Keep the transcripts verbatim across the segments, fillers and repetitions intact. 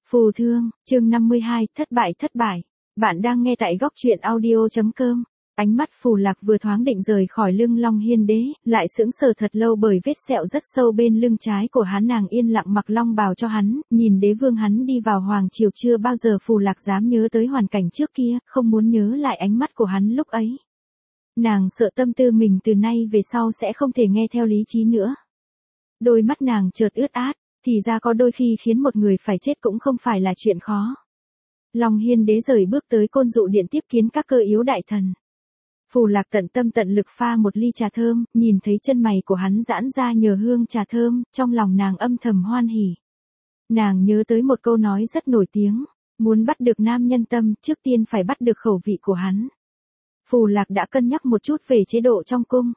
Phù thương, chương năm mươi hai, thất bại thất bại. Bạn đang nghe tại góc truyện audio.com. Ánh mắt Phù Lạc vừa thoáng định rời khỏi lưng Long Hiên Đế, lại sững sờ thật lâu bởi vết sẹo rất sâu bên lưng trái của hắn. Nàng yên lặng mặc long bào cho hắn, nhìn đế vương hắn đi vào hoàng triều. Chưa bao giờ Phù Lạc dám nhớ tới hoàn cảnh trước kia, không muốn nhớ lại ánh mắt của hắn lúc ấy. Nàng sợ tâm tư mình từ nay về sau sẽ không thể nghe theo lý trí nữa. Đôi mắt nàng chợt ướt át, thì ra có đôi khi khiến một người phải chết cũng không phải là chuyện khó. Long Hiên Đế rời bước tới Côn Dụ Điện tiếp kiến các cơ yếu đại thần. Phù Lạc tận tâm tận lực pha một ly trà thơm, nhìn thấy chân mày của hắn giãn ra nhờ hương trà thơm, trong lòng nàng âm thầm hoan hỉ. Nàng nhớ tới một câu nói rất nổi tiếng, muốn bắt được nam nhân tâm, trước tiên phải bắt được khẩu vị của hắn. Phù Lạc đã cân nhắc một chút về chế độ trong cung.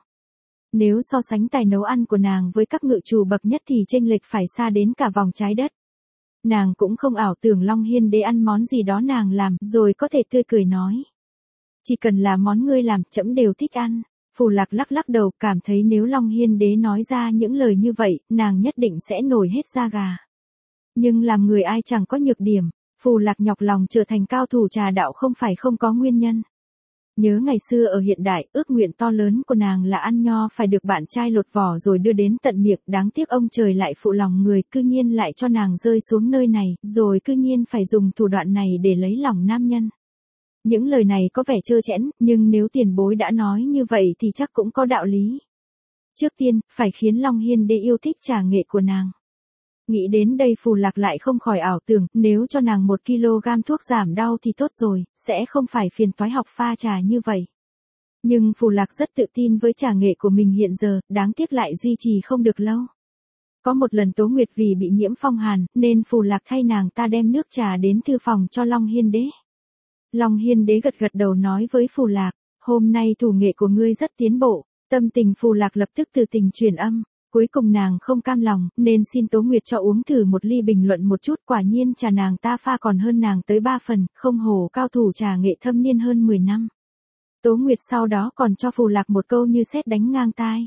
Nếu so sánh tài nấu ăn của nàng với các ngự trù bậc nhất thì chênh lệch phải xa đến cả vòng trái đất. Nàng cũng không ảo tưởng Long Hiên Đế ăn món gì đó nàng làm, rồi có thể tươi cười nói. Chỉ cần là món ngươi làm, trẫm đều thích ăn. Phù Lạc lắc lắc đầu, cảm thấy nếu Long Hiên Đế nói ra những lời như vậy, nàng nhất định sẽ nổi hết da gà. Nhưng làm người ai chẳng có nhược điểm, Phù Lạc nhọc lòng trở thành cao thủ trà đạo không phải không có nguyên nhân. Nhớ ngày xưa ở hiện đại, ước nguyện to lớn của nàng là ăn nho phải được bạn trai lột vỏ rồi đưa đến tận miệng, đáng tiếc ông trời lại phụ lòng người, cư nhiên lại cho nàng rơi xuống nơi này, rồi cư nhiên phải dùng thủ đoạn này để lấy lòng nam nhân. Những lời này có vẻ trơ trẽn, nhưng nếu tiền bối đã nói như vậy thì chắc cũng có đạo lý. Trước tiên, phải khiến Long Hiên Đế yêu thích trà nghệ của nàng. Nghĩ đến đây Phù Lạc lại không khỏi ảo tưởng, nếu cho nàng một ki lô gam thuốc giảm đau thì tốt rồi, sẽ không phải phiền toái học pha trà như vậy. Nhưng Phù Lạc rất tự tin với trà nghệ của mình hiện giờ, đáng tiếc lại duy trì không được lâu. Có một lần Tố Nguyệt vì bị nhiễm phong hàn, nên Phù Lạc thay nàng ta đem nước trà đến thư phòng cho Long Hiên Đế. Long Hiên Đế gật gật đầu nói với Phù Lạc, hôm nay thủ nghệ của ngươi rất tiến bộ. Tâm tình Phù Lạc lập tức từ tình truyền âm. Cuối cùng nàng không cam lòng, nên xin Tố Nguyệt cho uống thử một ly bình luận một chút. Quả nhiên trà nàng ta pha còn hơn nàng tới ba phần, không hổ cao thủ trà nghệ thâm niên hơn mười năm. Tố Nguyệt sau đó còn cho Phù Lạc một câu như sét đánh ngang tai.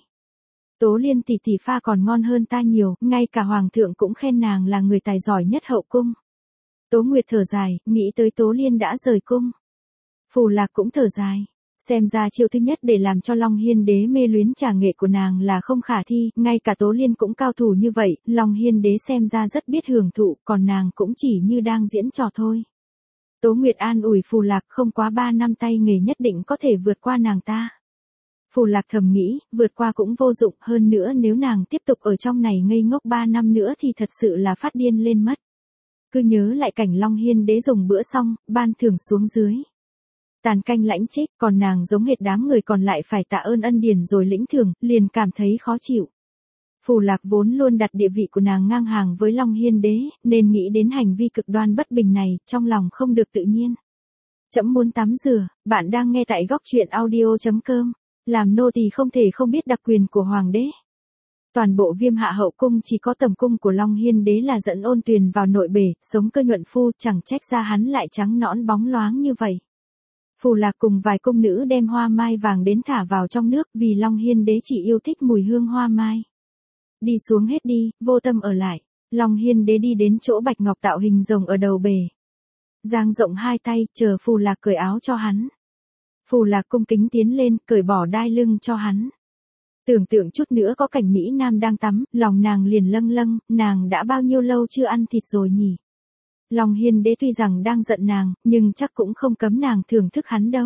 Tố Liên tỷ tỷ pha còn ngon hơn ta nhiều, ngay cả hoàng thượng cũng khen nàng là người tài giỏi nhất hậu cung. Tố Nguyệt thở dài, nghĩ tới Tố Liên đã rời cung. Phù Lạc cũng thở dài. Xem ra chiêu thứ nhất để làm cho Long Hiên Đế mê luyến trà nghệ của nàng là không khả thi, ngay cả Tố Liên cũng cao thủ như vậy, Long Hiên Đế xem ra rất biết hưởng thụ, còn nàng cũng chỉ như đang diễn trò thôi. Tố Nguyệt an ủi Phù Lạc, không quá ba năm tay nghề nhất định có thể vượt qua nàng ta. Phù Lạc thầm nghĩ, vượt qua cũng vô dụng, hơn nữa nếu nàng tiếp tục ở trong này ngây ngốc ba năm nữa thì thật sự là phát điên lên mất. Cứ nhớ lại cảnh Long Hiên Đế dùng bữa xong, ban thưởng xuống dưới. Tàn canh lãnh trích, còn nàng giống hệt đám người còn lại phải tạ ơn ân điển rồi lĩnh thưởng, liền cảm thấy khó chịu. Phù Lạc vốn luôn đặt địa vị của nàng ngang hàng với Long Hiên Đế, nên nghĩ đến hành vi cực đoan bất bình này, trong lòng không được tự nhiên. Trẫm muốn tắm rửa, bạn đang nghe tại góc truyện audio.com. Làm nô tỳ không thể không biết đặc quyền của hoàng đế. Toàn bộ Viêm Hạ hậu cung chỉ có tầm cung của Long Hiên Đế là dẫn Ôn Tuyền vào nội bể, sống cơ nhuận phu, chẳng trách ra hắn lại trắng nõn bóng loáng như vậy. Phù Lạc cùng vài cung nữ đem hoa mai vàng đến thả vào trong nước, vì Long Hiên Đế chỉ yêu thích mùi hương hoa mai. Đi xuống hết đi, vô tâm ở lại. Long Hiên Đế đi đến chỗ bạch ngọc tạo hình rồng ở đầu bể. Dang rộng hai tay, chờ Phù Lạc cởi áo cho hắn. Phù Lạc cung kính tiến lên, cởi bỏ đai lưng cho hắn. Tưởng tượng chút nữa có cảnh Mỹ Nam đang tắm, lòng nàng liền lâng lâng, nàng đã bao nhiêu lâu chưa ăn thịt rồi nhỉ? Long Hiên Đế tuy rằng đang giận nàng, nhưng chắc cũng không cấm nàng thưởng thức hắn đâu.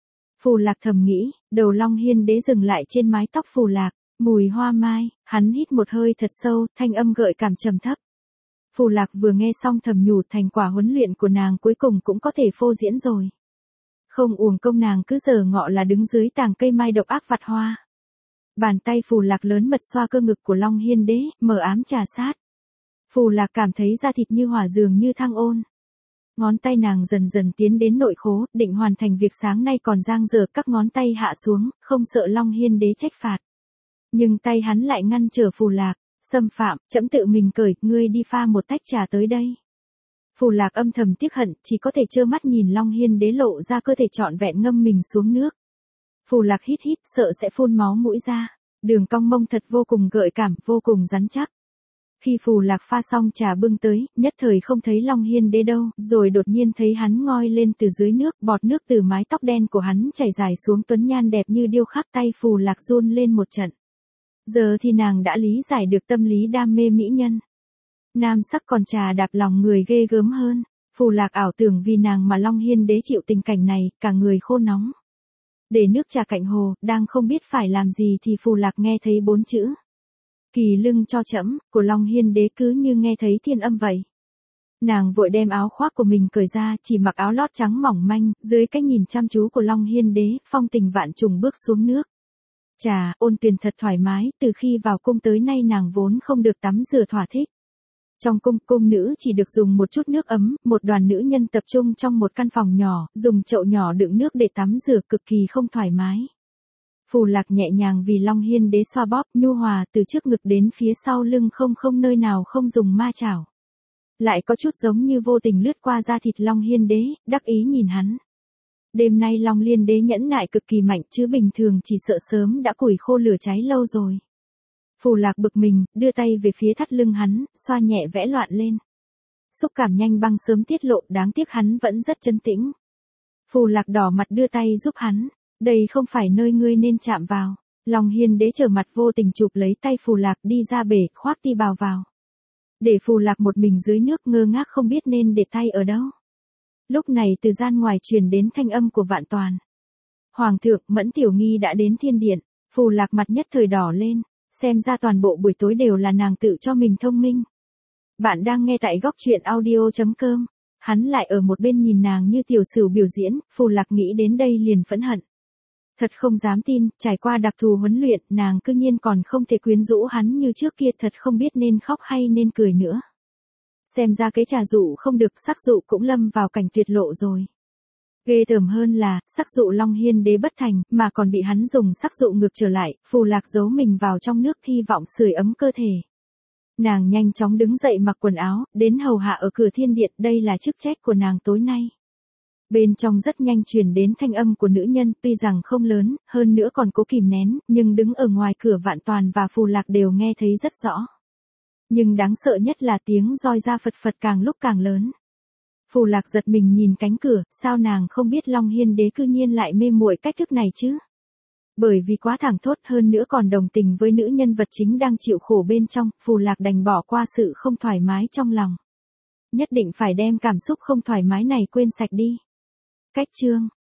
Phù Lạc thầm nghĩ, đầu Long Hiên Đế dừng lại trên mái tóc Phù Lạc, mùi hoa mai, hắn hít một hơi thật sâu, thanh âm gợi cảm trầm thấp. Phù Lạc vừa nghe xong thầm nhủ, thành quả huấn luyện của nàng cuối cùng cũng có thể phô diễn rồi. Không uổng công nàng cứ giờ ngọ là đứng dưới tàng cây mai độc ác vặt hoa. Bàn tay Phù Lạc lớn mật xoa cơ ngực của Long Hiên Đế, mờ ám trà sát. Phù Lạc cảm thấy da thịt như hỏa dường như thăng ôn. Ngón tay nàng dần dần tiến đến nội khố, định hoàn thành việc sáng nay còn dang dở, các ngón tay hạ xuống, không sợ Long Hiên Đế trách phạt. Nhưng tay hắn lại ngăn trở Phù Lạc, xâm phạm, trẫm tự mình cởi, ngươi đi pha một tách trà tới đây. Phù Lạc âm thầm tiếc hận, chỉ có thể trơ mắt nhìn Long Hiên Đế lộ ra cơ thể trọn vẹn ngâm mình xuống nước. Phù Lạc hít hít, sợ sẽ phun máu mũi ra. Đường cong mông thật vô cùng gợi cảm, vô cùng rắn chắc. Khi Phù Lạc pha xong trà bưng tới, nhất thời không thấy Long Hiên Đế đâu, rồi đột nhiên thấy hắn ngoi lên từ dưới nước, bọt nước từ mái tóc đen của hắn chảy dài xuống, tuấn nhan đẹp như điêu khắc, tay Phù Lạc run lên một trận. Giờ thì nàng đã lý giải được tâm lý đam mê mỹ nhân. Nam sắc còn trà đạp lòng người ghê gớm hơn. Phù Lạc ảo tưởng vì nàng mà Long Hiên Đế chịu tình cảnh này, cả người khô nóng. Để nước trà cạnh hồ, đang không biết phải làm gì thì Phù Lạc nghe thấy bốn chữ. Kỳ lưng cho trẫm, của Long Hiên Đế cứ như nghe thấy thiên âm vậy. Nàng vội đem áo khoác của mình cởi ra, chỉ mặc áo lót trắng mỏng manh, dưới cái nhìn chăm chú của Long Hiên Đế, phong tình vạn trùng bước xuống nước. Chà, ôn tuyền thật thoải mái, từ khi vào cung tới nay nàng vốn không được tắm rửa thỏa thích. Trong cung, cung nữ chỉ được dùng một chút nước ấm, một đoàn nữ nhân tập trung trong một căn phòng nhỏ, dùng chậu nhỏ đựng nước để tắm rửa cực kỳ không thoải mái. Phù Lạc nhẹ nhàng vì Long Hiên Đế xoa bóp, nhu hòa từ trước ngực đến phía sau lưng, không không nơi nào không dùng ma chảo. Lại có chút giống như vô tình lướt qua da thịt Long Hiên Đế, đắc ý nhìn hắn. Đêm nay Long Hiên Đế nhẫn nại cực kỳ mạnh, chứ bình thường chỉ sợ sớm đã củi khô lửa cháy lâu rồi. Phù Lạc bực mình, đưa tay về phía thắt lưng hắn, xoa nhẹ vẽ loạn lên. Xúc cảm nhanh băng sớm tiết lộ, đáng tiếc hắn vẫn rất trấn tĩnh. Phù Lạc đỏ mặt đưa tay giúp hắn. Đây không phải nơi ngươi nên chạm vào. Long Hiên Đế trở mặt vô tình chụp lấy tay Phù Lạc đi ra bể, khoác ti bào vào. Để Phù Lạc một mình dưới nước ngơ ngác không biết nên để tay ở đâu. Lúc này từ gian ngoài truyền đến thanh âm của Vạn Toàn. Hoàng thượng, Mẫn Tiểu Nghi đã đến thiên điện. Phù Lạc mặt nhất thời đỏ lên, xem ra toàn bộ buổi tối đều là nàng tự cho mình thông minh. Bạn đang nghe tại góc truyện audio chấm com. Hắn lại ở một bên nhìn nàng như tiểu sửu biểu diễn, Phù Lạc nghĩ đến đây liền phẫn hận. Thật không dám tin, trải qua đặc thù huấn luyện, nàng cư nhiên còn không thể quyến rũ hắn như trước kia, thật không biết nên khóc hay nên cười nữa. Xem ra cái trà dụ không được, sắc dụ cũng lâm vào cảnh tuyệt lộ rồi. Ghê tởm hơn là, sắc dụ Long Hiên Đế bất thành, mà còn bị hắn dùng sắc dụ ngược trở lại, Phù Lạc giấu mình vào trong nước hy vọng sưởi ấm cơ thể. Nàng nhanh chóng đứng dậy mặc quần áo, đến hầu hạ ở cửa thiên điện, đây là chức trách của nàng tối nay. Bên trong rất nhanh truyền đến thanh âm của nữ nhân, tuy rằng không lớn, hơn nữa còn cố kìm nén, nhưng đứng ở ngoài cửa Vạn Toàn và Phù Lạc đều nghe thấy rất rõ. Nhưng đáng sợ nhất là tiếng roi da phật phật càng lúc càng lớn. Phù Lạc giật mình nhìn cánh cửa, sao nàng không biết Long Hiên Đế cư nhiên lại mê muội cách thức này chứ? Bởi vì quá thẳng thốt, hơn nữa còn đồng tình với nữ nhân vật chính đang chịu khổ bên trong, Phù Lạc đành bỏ qua sự không thoải mái trong lòng. Nhất định phải đem cảm xúc không thoải mái này quên sạch đi. Cách chương